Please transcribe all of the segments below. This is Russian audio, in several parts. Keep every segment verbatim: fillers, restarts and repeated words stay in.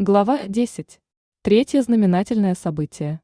Глава десять. Третье знаменательное событие.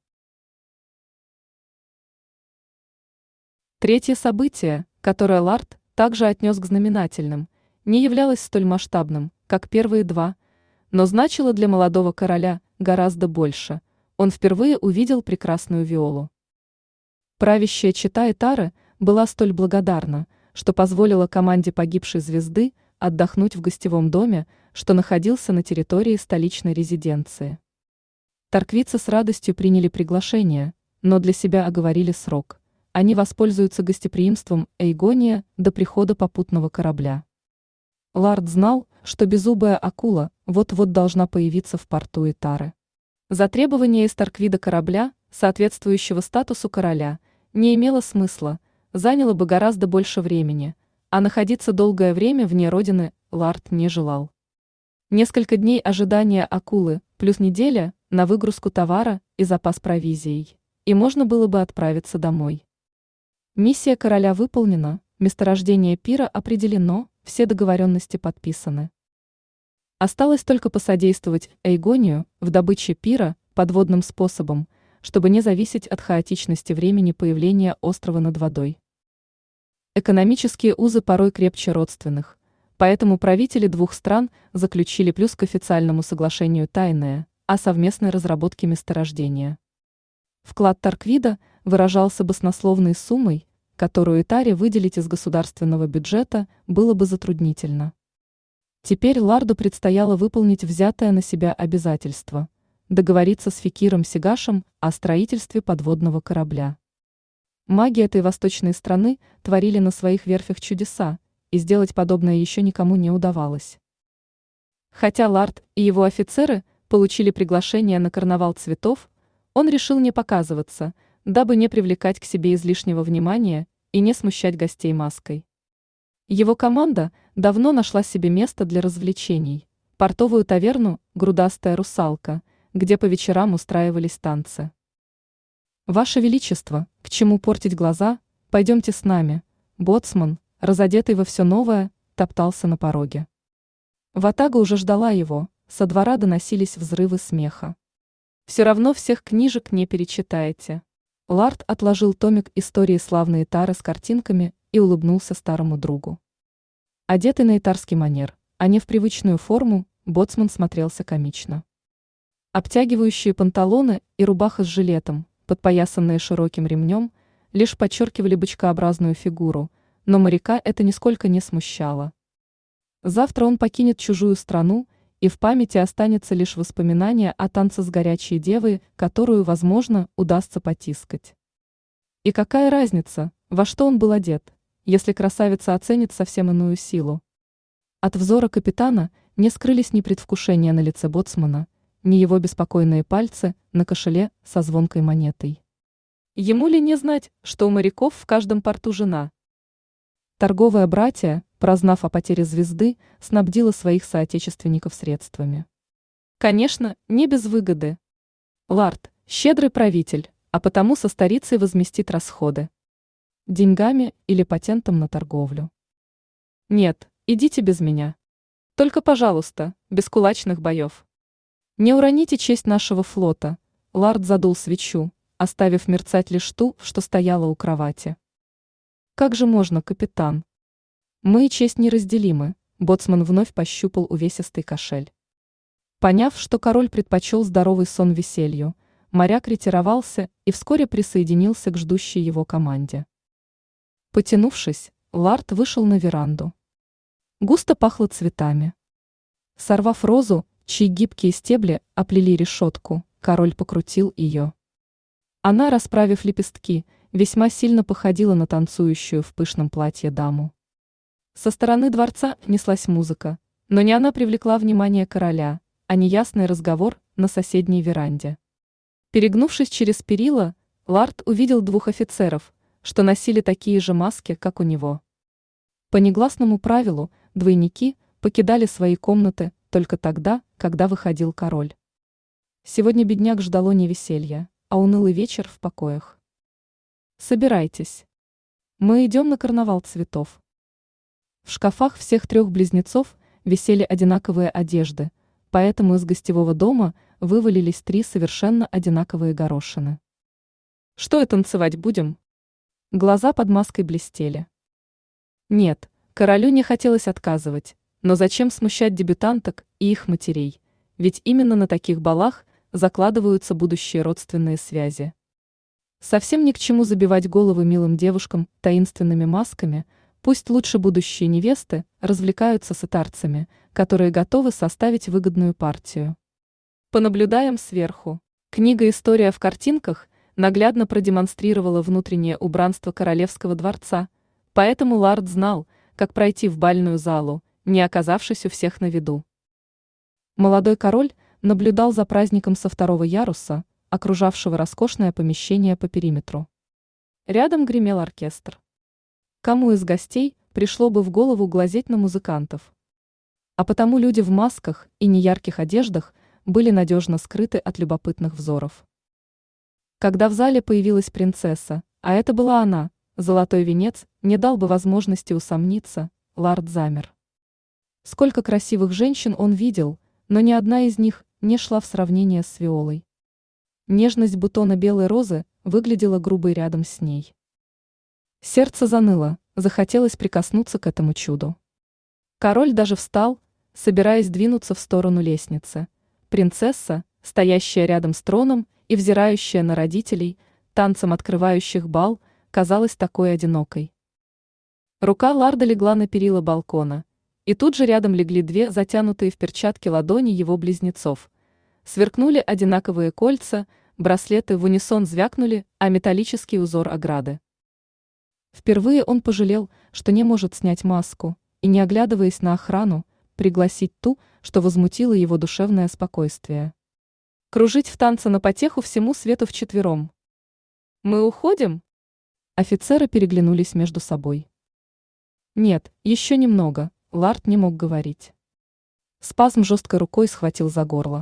Третье событие, которое Лард также отнес к знаменательным, не являлось столь масштабным, как первые два, но значило для молодого короля гораздо больше. Он впервые увидел прекрасную Виолу. Правящая чета Этары была столь благодарна, что позволила команде погибшей звезды отдохнуть в гостевом доме, что находился на территории столичной резиденции. Торквицы с радостью приняли приглашение, но для себя оговорили срок. Они воспользуются гостеприимством Эйгония до прихода попутного корабля. Лард знал, что беззубая акула вот-вот должна появиться в порту Этары. Затребование из Торквида корабля, соответствующего статусу короля, не имело смысла, заняло бы гораздо больше времени, а находиться долгое время вне родины Лард не желал. Несколько дней ожидания акулы, плюс неделя на выгрузку товара и запас провизией, и можно было бы отправиться домой. Миссия короля выполнена, месторождение пира определено, все договоренности подписаны. Осталось только посодействовать Эйгонию в добыче пира подводным способом, чтобы не зависеть от хаотичности времени появления острова над водой. Экономические узы порой крепче родственных. Поэтому правители двух стран заключили плюс к официальному соглашению тайное о совместной разработке месторождения. Вклад Торквида выражался баснословной суммой, которую Этаре выделить из государственного бюджета было бы затруднительно. Теперь Ларду предстояло выполнить взятое на себя обязательство – договориться с Фекиром Сигашем о строительстве подводного корабля. Маги этой восточной страны творили на своих верфях чудеса, и сделать подобное еще никому не удавалось. Хотя Лард и его офицеры получили приглашение на карнавал цветов, он решил не показываться, дабы не привлекать к себе излишнего внимания и не смущать гостей маской. Его команда давно нашла себе место для развлечений – портовую таверну «Грудастая русалка», где по вечерам устраивались танцы. «Ваше Величество, к чему портить глаза? Пойдемте с нами», боцман, разодетый во все новое, топтался на пороге. Ватага уже ждала его, со двора доносились взрывы смеха. «Все равно всех книжек не перечитаете». Лард отложил томик истории славной Этары с картинками и улыбнулся старому другу. Одетый на этарский манер, а не в привычную форму, боцман смотрелся комично. Обтягивающие панталоны и рубаха с жилетом, подпоясанные широким ремнем, лишь подчеркивали бычкообразную фигуру, но моряка это нисколько не смущало. Завтра он покинет чужую страну, и в памяти останется лишь воспоминание о танце с горячей девой, которую, возможно, удастся потискать. И какая разница, во что он был одет, если красавица оценит совсем иную силу? От взора капитана не скрылись ни предвкушения на лице боцмана, ни его беспокойные пальцы на кошеле со звонкой монетой. Ему ли не знать, что у моряков в каждом порту жена? Торговое братья, прознав о потере звезды, снабдило своих соотечественников средствами. Конечно, не без выгоды. Лард – щедрый правитель, а потому со старицей возместит расходы. Деньгами или патентом на торговлю. Нет, идите без меня. Только, пожалуйста, без кулачных боев. Не уроните честь нашего флота. Лард задул свечу, оставив мерцать лишь ту, что стояла у кровати. Как же можно, капитан? Мы и честь неразделимы, боцман вновь пощупал увесистый кошель. Поняв, что король предпочел здоровый сон веселью, моряк ретировался и вскоре присоединился к ждущей его команде. Потянувшись, Лард вышел на веранду. Густо пахло цветами. Сорвав розу, чьи гибкие стебли оплели решетку, король покрутил ее. Она, расправив лепестки, весьма сильно походила на танцующую в пышном платье даму. Со стороны дворца неслась музыка, но не она привлекла внимание короля, а неясный разговор на соседней веранде. Перегнувшись через перила, Лард увидел двух офицеров, что носили такие же маски, как у него. По негласному правилу, двойники покидали свои комнаты только тогда, когда выходил король. Сегодня бедняк ждало не веселья, а унылый вечер в покоях. Собирайтесь. Мы идем на карнавал цветов. В шкафах всех трех близнецов висели одинаковые одежды, поэтому из гостевого дома вывалились три совершенно одинаковые горошины. «Что и танцевать будем?» Глаза под маской блестели. Нет, королю не хотелось отказывать, но зачем смущать дебютанток и их матерей, ведь именно на таких балах закладываются будущие родственные связи. Совсем ни к чему забивать головы милым девушкам таинственными масками, пусть лучше будущие невесты развлекаются с итарцами, которые готовы составить выгодную партию. Понаблюдаем сверху. Книга «История в картинках» наглядно продемонстрировала внутреннее убранство королевского дворца, поэтому Лард знал, как пройти в бальную залу, не оказавшись у всех на виду. Молодой король наблюдал за праздником со второго яруса, окружавшего роскошное помещение по периметру. Рядом гремел оркестр. Кому из гостей пришло бы в голову глазеть на музыкантов? А потому люди в масках и неярких одеждах были надежно скрыты от любопытных взоров. Когда в зале появилась принцесса, а это была она, золотой венец не дал бы возможности усомниться, Лард замер. Сколько красивых женщин он видел, но ни одна из них не шла в сравнение с Виолой. Нежность бутона белой розы выглядела грубой рядом с ней. Сердце заныло, захотелось прикоснуться к этому чуду. Король даже встал, собираясь двинуться в сторону лестницы. Принцесса, стоящая рядом с троном и взирающая на родителей, танцем открывающих бал, казалась такой одинокой. Рука Ларда легла на перила балкона, и тут же рядом легли две затянутые в перчатки ладони его близнецов. Сверкнули одинаковые кольца, браслеты в унисон звякнули, а металлический узор ограды. Впервые он пожалел, что не может снять маску, и, не оглядываясь на охрану, пригласить ту, что возмутило его душевное спокойствие. Кружить в танце на потеху всему свету вчетвером. «Мы уходим?» Офицеры переглянулись между собой. Нет, еще немного, Лард не мог говорить. Спазм жесткой рукой схватил за горло.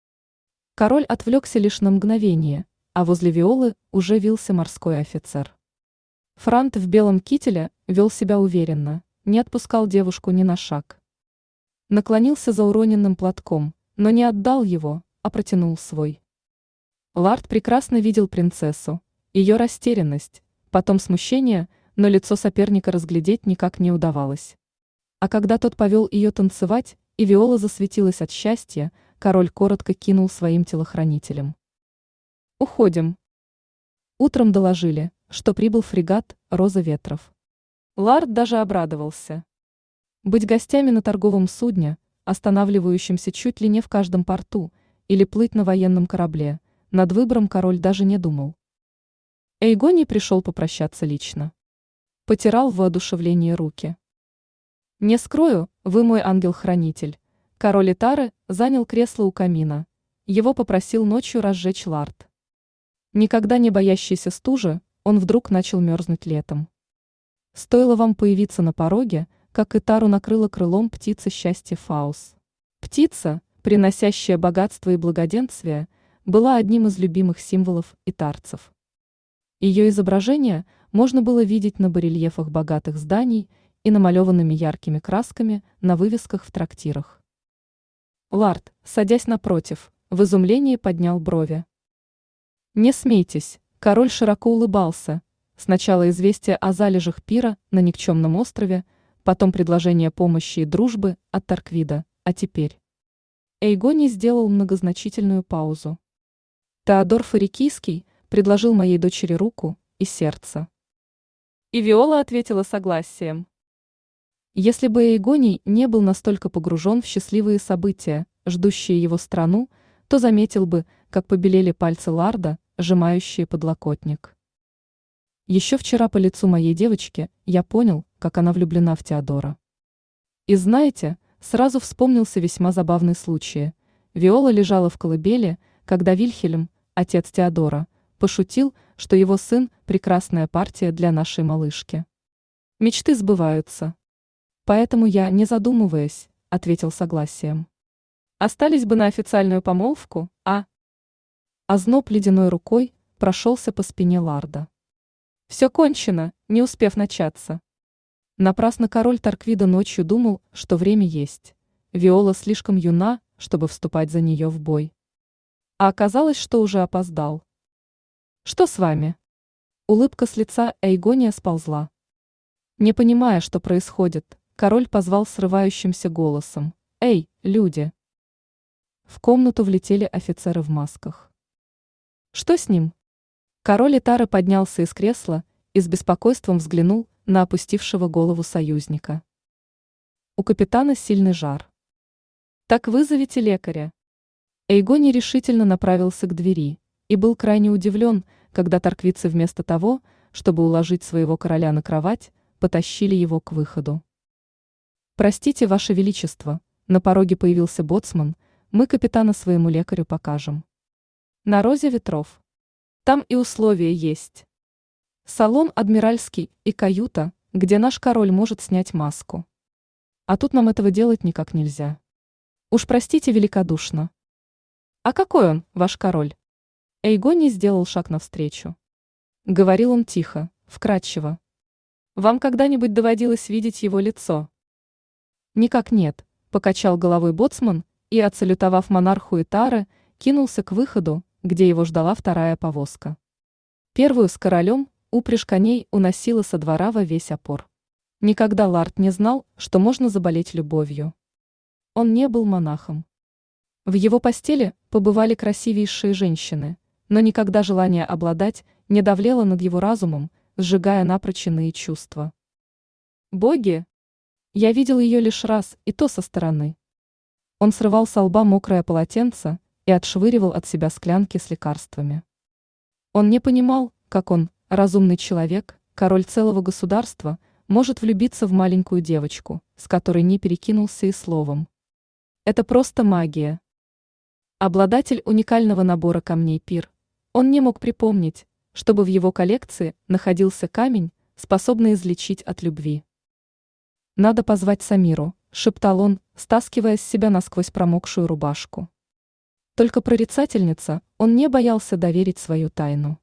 Король отвлекся лишь на мгновение, а возле Виолы уже вился морской офицер. Франт в белом кителе вел себя уверенно, не отпускал девушку ни на шаг. Наклонился за уроненным платком, но не отдал его, а протянул свой. Лард прекрасно видел принцессу, ее растерянность, потом смущение, но лицо соперника разглядеть никак не удавалось. А когда тот повел ее танцевать, и Виола засветилась от счастья, король коротко кинул своим телохранителям: «Уходим». Утром доложили, что прибыл фрегат «Роза ветров». Лард даже обрадовался. Быть гостями на торговом судне, останавливающемся чуть ли не в каждом порту, или плыть на военном корабле, над выбором король даже не думал. Эйгоний пришел попрощаться лично. Потирал в воодушевлении руки. «Не скрою, вы мой ангел-хранитель». Король Итары занял кресло у камина. Его попросил ночью разжечь Лард. Никогда не боящийся стужи, он вдруг начал мерзнуть летом. Стоило вам появиться на пороге, как Итару накрыла крылом птица счастья Фаус. Птица, приносящая богатство и благоденствие, была одним из любимых символов итарцев. Ее изображение можно было видеть на барельефах богатых зданий и намалеванными яркими красками на вывесках в трактирах. Лард, садясь напротив, в изумлении поднял брови. «Не смейтесь», король широко улыбался. Сначала известие о залежах пира на никчемном острове, потом предложение помощи и дружбы от Тарквида, а теперь... Эйгоний сделал многозначительную паузу. Теодор Фарикийский предложил моей дочери руку и сердце. И Виола ответила согласием. Если бы Эйгоний не был настолько погружен в счастливые события, ждущие его страну, то заметил бы, как побелели пальцы Ларда, сжимающие подлокотник. Еще вчера по лицу моей девочки я понял, как она влюблена в Теодора. И знаете, сразу вспомнился весьма забавный случай. Виола лежала в колыбели, когда Вильхельм, отец Теодора, пошутил, что его сын – прекрасная партия для нашей малышки. Мечты сбываются. Поэтому я, не задумываясь, ответил согласием. Остались бы на официальную помолвку, а? Озноб ледяной рукой прошелся по спине Ларда. Все кончено, не успев начаться. Напрасно король Тарквида ночью думал, что время есть. Виола слишком юна, чтобы вступать за нее в бой. А оказалось, что уже опоздал. «Что с вами?» Улыбка с лица Эйгония сползла. Не понимая, что происходит, король позвал срывающимся голосом: «Эй, люди!» В комнату влетели офицеры в масках. «Что с ним?» Король Итары поднялся из кресла и с беспокойством взглянул на опустившего голову союзника. У капитана сильный жар. «Так вызовите лекаря». Эйгоний решительно направился к двери и был крайне удивлен, когда торквицы вместо того, чтобы уложить своего короля на кровать, потащили его к выходу. «Простите, Ваше Величество», на пороге появился боцман, «мы капитана своему лекарю покажем. На Розе ветров. Там и условия есть. Салон адмиральский и каюта, где наш король может снять маску. А тут нам этого делать никак нельзя. Уж простите великодушно». «А какой он, ваш король?» Эйгоний сделал шаг навстречу. Говорил он тихо, вкрадчиво. «Вам когда-нибудь доводилось видеть его лицо?» «Никак нет», — покачал головой боцман и, отсалютовав монарху Итары, кинулся к выходу, где его ждала вторая повозка. Первую с королем упряжь коней уносила со двора во весь опор. Никогда Лард не знал, что можно заболеть любовью. Он не был монахом. В его постели побывали красивейшие женщины, но никогда желание обладать не давлело над его разумом, сжигая напрочь иные чувства. «Боги! Я видел ее лишь раз, и то со стороны». Он срывал со лба мокрое полотенце и отшвыривал от себя склянки с лекарствами. Он не понимал, как он, разумный человек, король целого государства, может влюбиться в маленькую девочку, с которой не перекинулся и словом. Это просто магия. Обладатель уникального набора камней Пир, он не мог припомнить, чтобы в его коллекции находился камень, способный излечить от любви. «Надо позвать Самиру», — шептал он, стаскивая с себя насквозь промокшую рубашку. Только прорицательница, он не боялся доверить свою тайну.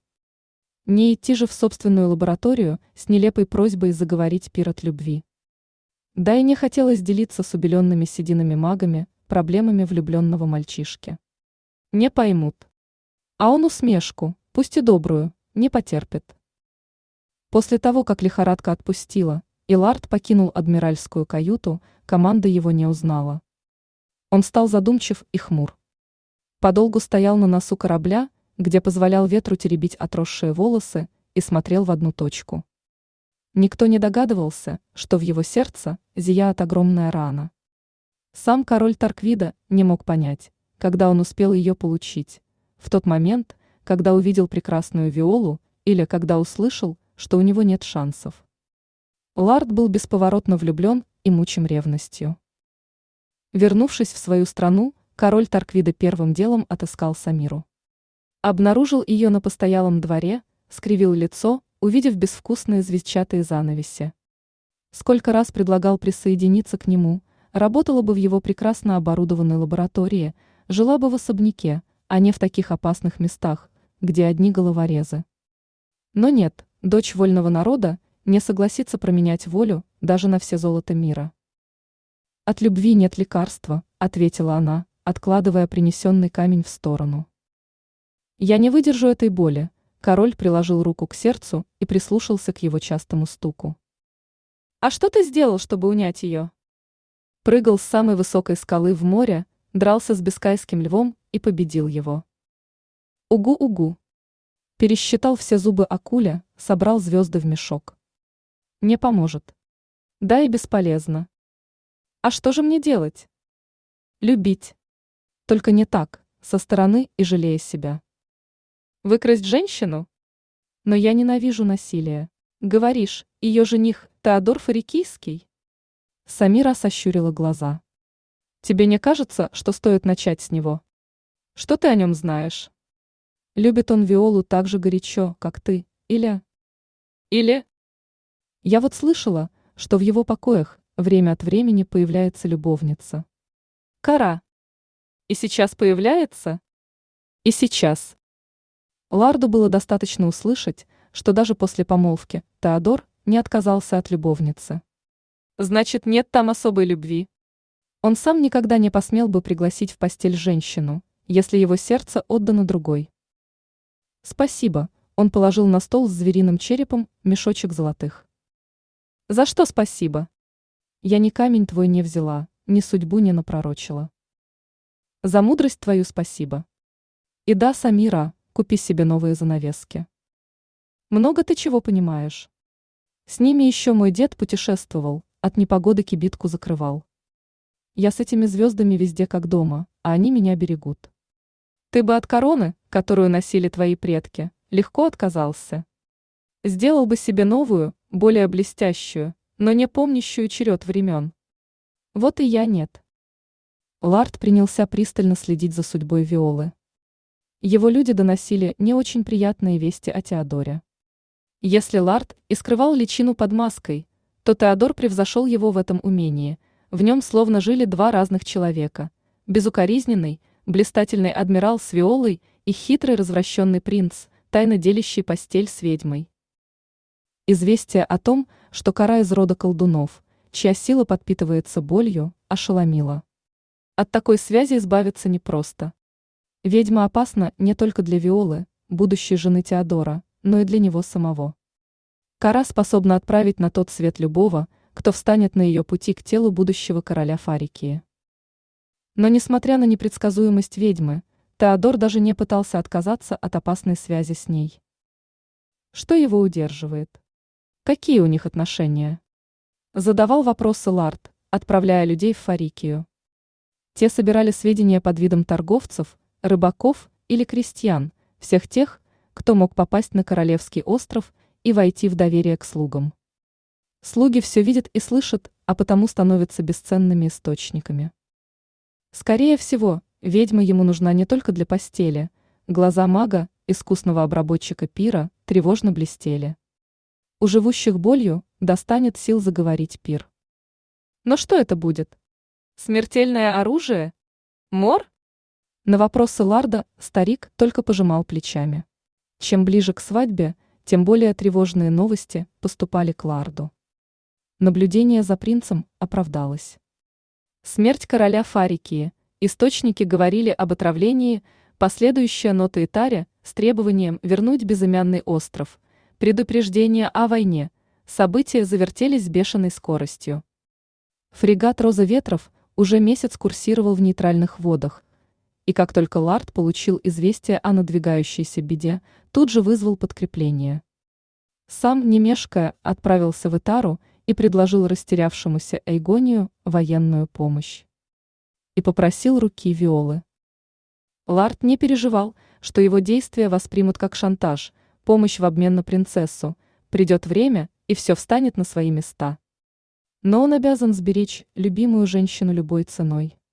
Не идти же в собственную лабораторию с нелепой просьбой заговорить Пир от любви. Да и не хотелось делиться с убеленными сединами магами проблемами влюбленного мальчишки. Не поймут. А он усмешку, пусть и добрую, не потерпит. После того, как лихорадка отпустила, и Лард покинул адмиральскую каюту, команда его не узнала. Он стал задумчив и хмур. Подолгу стоял на носу корабля, где позволял ветру теребить отросшие волосы, и смотрел в одну точку. Никто не догадывался, что в его сердце зияет огромная рана. Сам король Тарквида не мог понять, когда он успел ее получить, в тот момент, когда увидел прекрасную Виолу, или когда услышал, что у него нет шансов. Лард был бесповоротно влюблен и мучим ревностью. Вернувшись в свою страну, король Тарквида первым делом отыскал Самиру. Обнаружил ее на постоялом дворе, скривил лицо, увидев безвкусные звездчатые занавеси. Сколько раз предлагал присоединиться к нему, работала бы в его прекрасно оборудованной лаборатории, жила бы в особняке, а не в таких опасных местах, где одни головорезы. Но нет, дочь вольного народа не согласится променять волю даже на все золото мира. «От любви нет лекарства», — ответила она, откладывая принесенный камень в сторону. «Я не выдержу этой боли», — король приложил руку к сердцу и прислушался к его частому стуку. «А что ты сделал, чтобы унять ее?» Прыгал с самой высокой скалы в море, дрался с бискайским львом и победил его. «Угу-угу». Пересчитал все зубы акуля, собрал звезды в мешок. «Не поможет». «Да и бесполезно». «А что же мне делать?» «Любить. Только не так, со стороны и жалея себя». «Выкрасть женщину?» «Но я ненавижу насилие. Говоришь, ее жених Теодор Фарикийский?» Самира сощурила глаза. «Тебе не кажется, что стоит начать с него? Что ты о нем знаешь? Любит он Виолу так же горячо, как ты, или...» «Или...» «Я вот слышала, что в его покоях время от времени появляется любовница». «Кара. И сейчас появляется?» «И сейчас». Ларду было достаточно услышать, что даже после помолвки Теодор не отказался от любовницы. «Значит, нет там особой любви?» Он сам никогда не посмел бы пригласить в постель женщину, если его сердце отдано другой. Спасибо, он положил на стол с звериным черепом мешочек золотых. За что спасибо? Я ни камень твой не взяла, ни судьбу не напророчила. За мудрость твою спасибо. И да, Самира, купи себе новые занавески. Много ты чего понимаешь. С ними еще мой дед путешествовал, от непогоды кибитку закрывал. Я с этими звездами везде как дома, а они меня берегут. Ты бы от короны, которую носили твои предки, легко отказался. Сделал бы себе новую, более блестящую, но не помнящую черед времен. Вот и я нет. Лард принялся пристально следить за судьбой Виолы. Его люди доносили не очень приятные вести о Теодоре. Если Лард и скрывал личину под маской, то Теодор превзошел его в этом умении. В нем словно жили два разных человека: безукоризненный, блистательный адмирал с Виолой и хитрый развращенный принц, тайно делящий постель с ведьмой. Известие о том, что кора из рода колдунов, чья сила подпитывается болью, ошеломило. От такой связи избавиться непросто. Ведьма опасна не только для Виолы, будущей жены Теодора, но и для него самого. Кора способна отправить на тот свет любого, кто встанет на ее пути к телу будущего короля Фарикии. Но несмотря на непредсказуемость ведьмы, Теодор даже не пытался отказаться от опасной связи с ней. Что его удерживает? Какие у них отношения? Задавал вопросы Лард, отправляя людей в Фарикию. Те собирали сведения под видом торговцев, рыбаков или крестьян, всех тех, кто мог попасть на Королевский остров и войти в доверие к слугам. Слуги все видят и слышат, а потому становятся бесценными источниками. Скорее всего, ведьма ему нужна не только для постели. Глаза мага, искусного обработчика пира, тревожно блестели. У живущих болью достанет сил заговорить пир. Но что это будет? Смертельное оружие? Мор? На вопросы Ларда старик только пожимал плечами. Чем ближе к свадьбе, тем более тревожные новости поступали к Ларду. Наблюдение за принцем оправдалось. Смерть короля Фарикии, источники говорили об отравлении, последующая нота Итаря с требованием вернуть безымянный остров, предупреждение о войне, события завертелись с бешеной скоростью. Фрегат «Роза ветров» уже месяц курсировал в нейтральных водах, и как только Лард получил известие о надвигающейся беде, тут же вызвал подкрепление. Сам, не мешкая, отправился в Итару и предложил растерявшемуся Эйгонию военную помощь. И попросил руки Виолы. Лард не переживал, что его действия воспримут как шантаж, помощь в обмен на принцессу, придет время, и все встанет на свои места. Но он обязан сберечь любимую женщину любой ценой.